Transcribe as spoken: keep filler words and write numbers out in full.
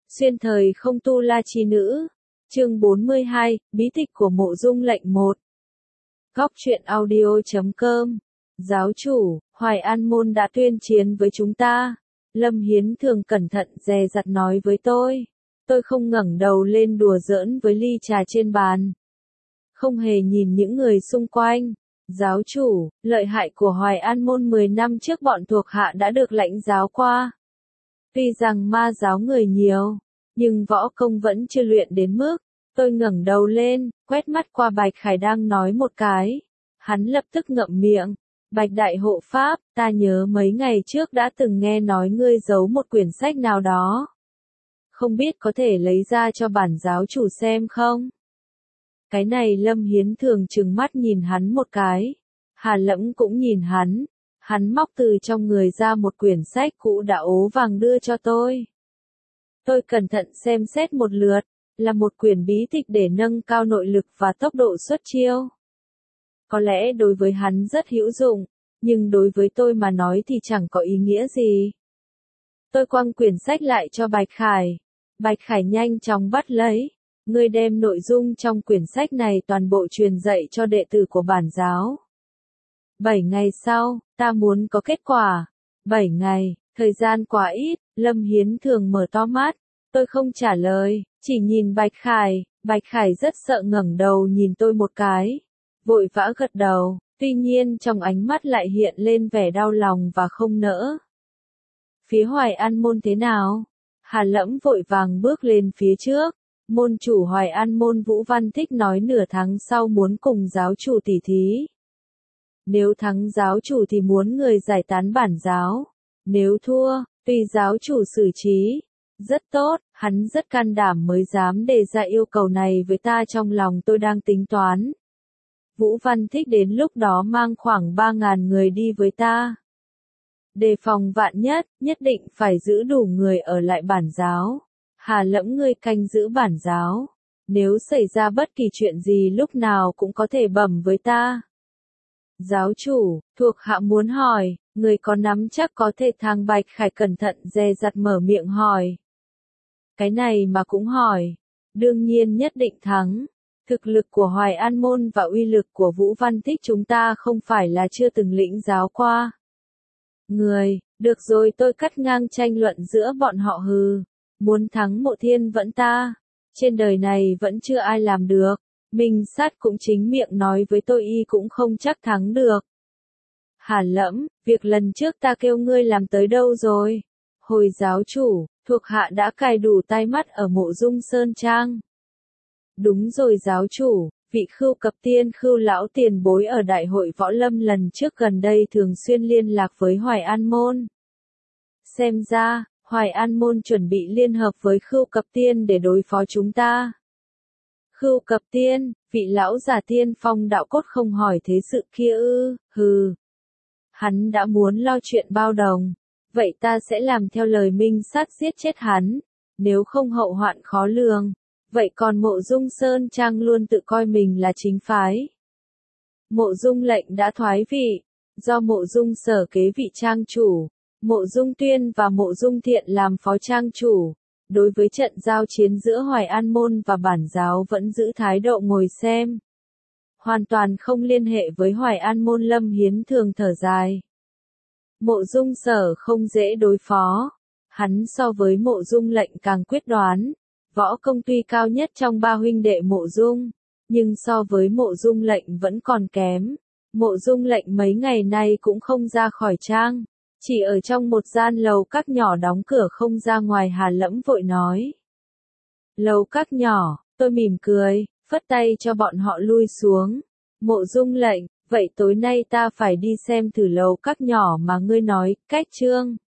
Xuyên thời không tu la chi nữ. Chương bốn mươi hai, bí tịch của Mộ Dung Lệnh một. Góc truyện audio chấm com. Giáo chủ, Hoài An Môn đã tuyên chiến với chúng ta. Lâm Hiến thường cẩn thận dè dặt nói với tôi. Tôi không ngẩng đầu lên đùa giỡn với ly trà trên bàn. Không hề nhìn những người xung quanh. Giáo chủ, lợi hại của Hoài An Môn mười năm trước bọn thuộc hạ đã được lãnh giáo qua. Tuy rằng ma giáo người nhiều, nhưng võ công vẫn chưa luyện đến mức. Tôi ngẩng đầu lên, quét mắt qua Bạch Khải đang nói một cái. Hắn lập tức ngậm miệng. Bạch Đại Hộ Pháp, ta nhớ mấy ngày trước đã từng nghe nói ngươi giấu một quyển sách nào đó. Không biết có thể lấy ra cho bản giáo chủ xem không? Cái này Lâm Hiến thường trừng mắt nhìn hắn một cái. Hà Lẫm cũng nhìn hắn. Hắn móc từ trong người ra một quyển sách cũ đã ố vàng đưa cho tôi. Tôi cẩn thận xem xét một lượt, là một quyển bí tịch để nâng cao nội lực và tốc độ xuất chiêu. Có lẽ đối với hắn rất hữu dụng, nhưng đối với tôi mà nói thì chẳng có ý nghĩa gì. Tôi quăng quyển sách lại cho Bạch Khải. Bạch Khải nhanh chóng bắt lấy. Ngươi đem nội dung trong quyển sách này toàn bộ truyền dạy cho đệ tử của bản giáo. Bảy ngày sau, ta muốn có kết quả. Bảy ngày, thời gian quá ít, Lâm Hiến thường mở to mắt. Tôi không trả lời, chỉ nhìn Bạch Khải. Bạch Khải rất sợ ngẩng đầu nhìn tôi một cái. Vội vã gật đầu, tuy nhiên trong ánh mắt lại hiện lên vẻ đau lòng và không nỡ. Phía Hoài An Môn thế nào? Hà Lẫm vội vàng bước lên phía trước. Môn chủ Hoài An Môn Vũ Văn Thích nói nửa tháng sau muốn cùng giáo chủ tỉ thí. Nếu thắng giáo chủ thì muốn người giải tán bản giáo. Nếu thua, tùy giáo chủ xử trí. Rất tốt, hắn rất can đảm mới dám đề ra yêu cầu này với ta, trong lòng tôi đang tính toán. Vũ Văn Thích đến lúc đó mang khoảng ba ngàn người đi với ta. Đề phòng vạn nhất, nhất định phải giữ đủ người ở lại bản giáo. Hà Lẫm ngươi canh giữ bản giáo. Nếu xảy ra bất kỳ chuyện gì lúc nào cũng có thể bẩm với ta. Giáo chủ, thuộc hạ muốn hỏi, người có nắm chắc có thể thắng? Bạch Khải cẩn thận dè dặt mở miệng hỏi. Cái này mà cũng hỏi. Đương nhiên nhất định thắng. Thực lực của Hoài An Môn và uy lực của Vũ Văn Thích chúng ta không phải là chưa từng lĩnh giáo qua. Người, được rồi, tôi cắt ngang tranh luận giữa bọn họ. Hừ. Muốn thắng Mộ Thiên Vẫn ta. Trên đời này vẫn chưa ai làm được. Minh Sát cũng chính miệng nói với tôi y cũng không chắc thắng được. Hà Lẫm, việc lần trước ta kêu ngươi làm tới đâu rồi? Hồi giáo chủ, thuộc hạ đã cài đủ tai mắt ở Mộ Dung Sơn Trang. Đúng rồi giáo chủ, vị Khưu Cập Tiên Khưu lão tiền bối ở đại hội võ lâm lần trước gần đây thường xuyên liên lạc với Hoài An Môn. Xem ra, Hoài An Môn chuẩn bị liên hợp với Khưu Cập Tiên để đối phó chúng ta. Khưu Cập Tiên, vị lão già tiên phong đạo cốt không hỏi thế sự kia ư? Hừ. Hắn đã muốn lo chuyện bao đồng. Vậy ta sẽ làm theo lời Minh Sát giết chết hắn. Nếu không hậu hoạn khó lường. Vậy còn Mộ Dung Sơn Trang luôn tự coi mình là chính phái. Mộ Dung Lệnh đã thoái vị. Do Mộ Dung Sở kế vị trang chủ. Mộ Dung Tuyên và Mộ Dung Thiện làm phó trang chủ. Đối với trận giao chiến giữa Hoài An Môn và bản giáo vẫn giữ thái độ ngồi xem. Hoàn toàn không liên hệ với Hoài An Môn. Lâm Hiến thường thở dài. Mộ Dung Sở không dễ đối phó. Hắn so với Mộ Dung Lệnh càng quyết đoán. Võ công tuy cao nhất trong ba huynh đệ Mộ Dung, nhưng so với Mộ Dung Lệnh vẫn còn kém. Mộ Dung Lệnh mấy ngày nay cũng không ra khỏi trang. Chỉ ở trong một gian lầu các nhỏ đóng cửa không ra ngoài. Hà Lẫm vội nói. Lầu các nhỏ, tôi mỉm cười, phất tay cho bọn họ lui xuống. Mộ Dung Lệnh, vậy tối nay ta phải đi xem thử lầu các nhỏ mà ngươi nói, cách chương.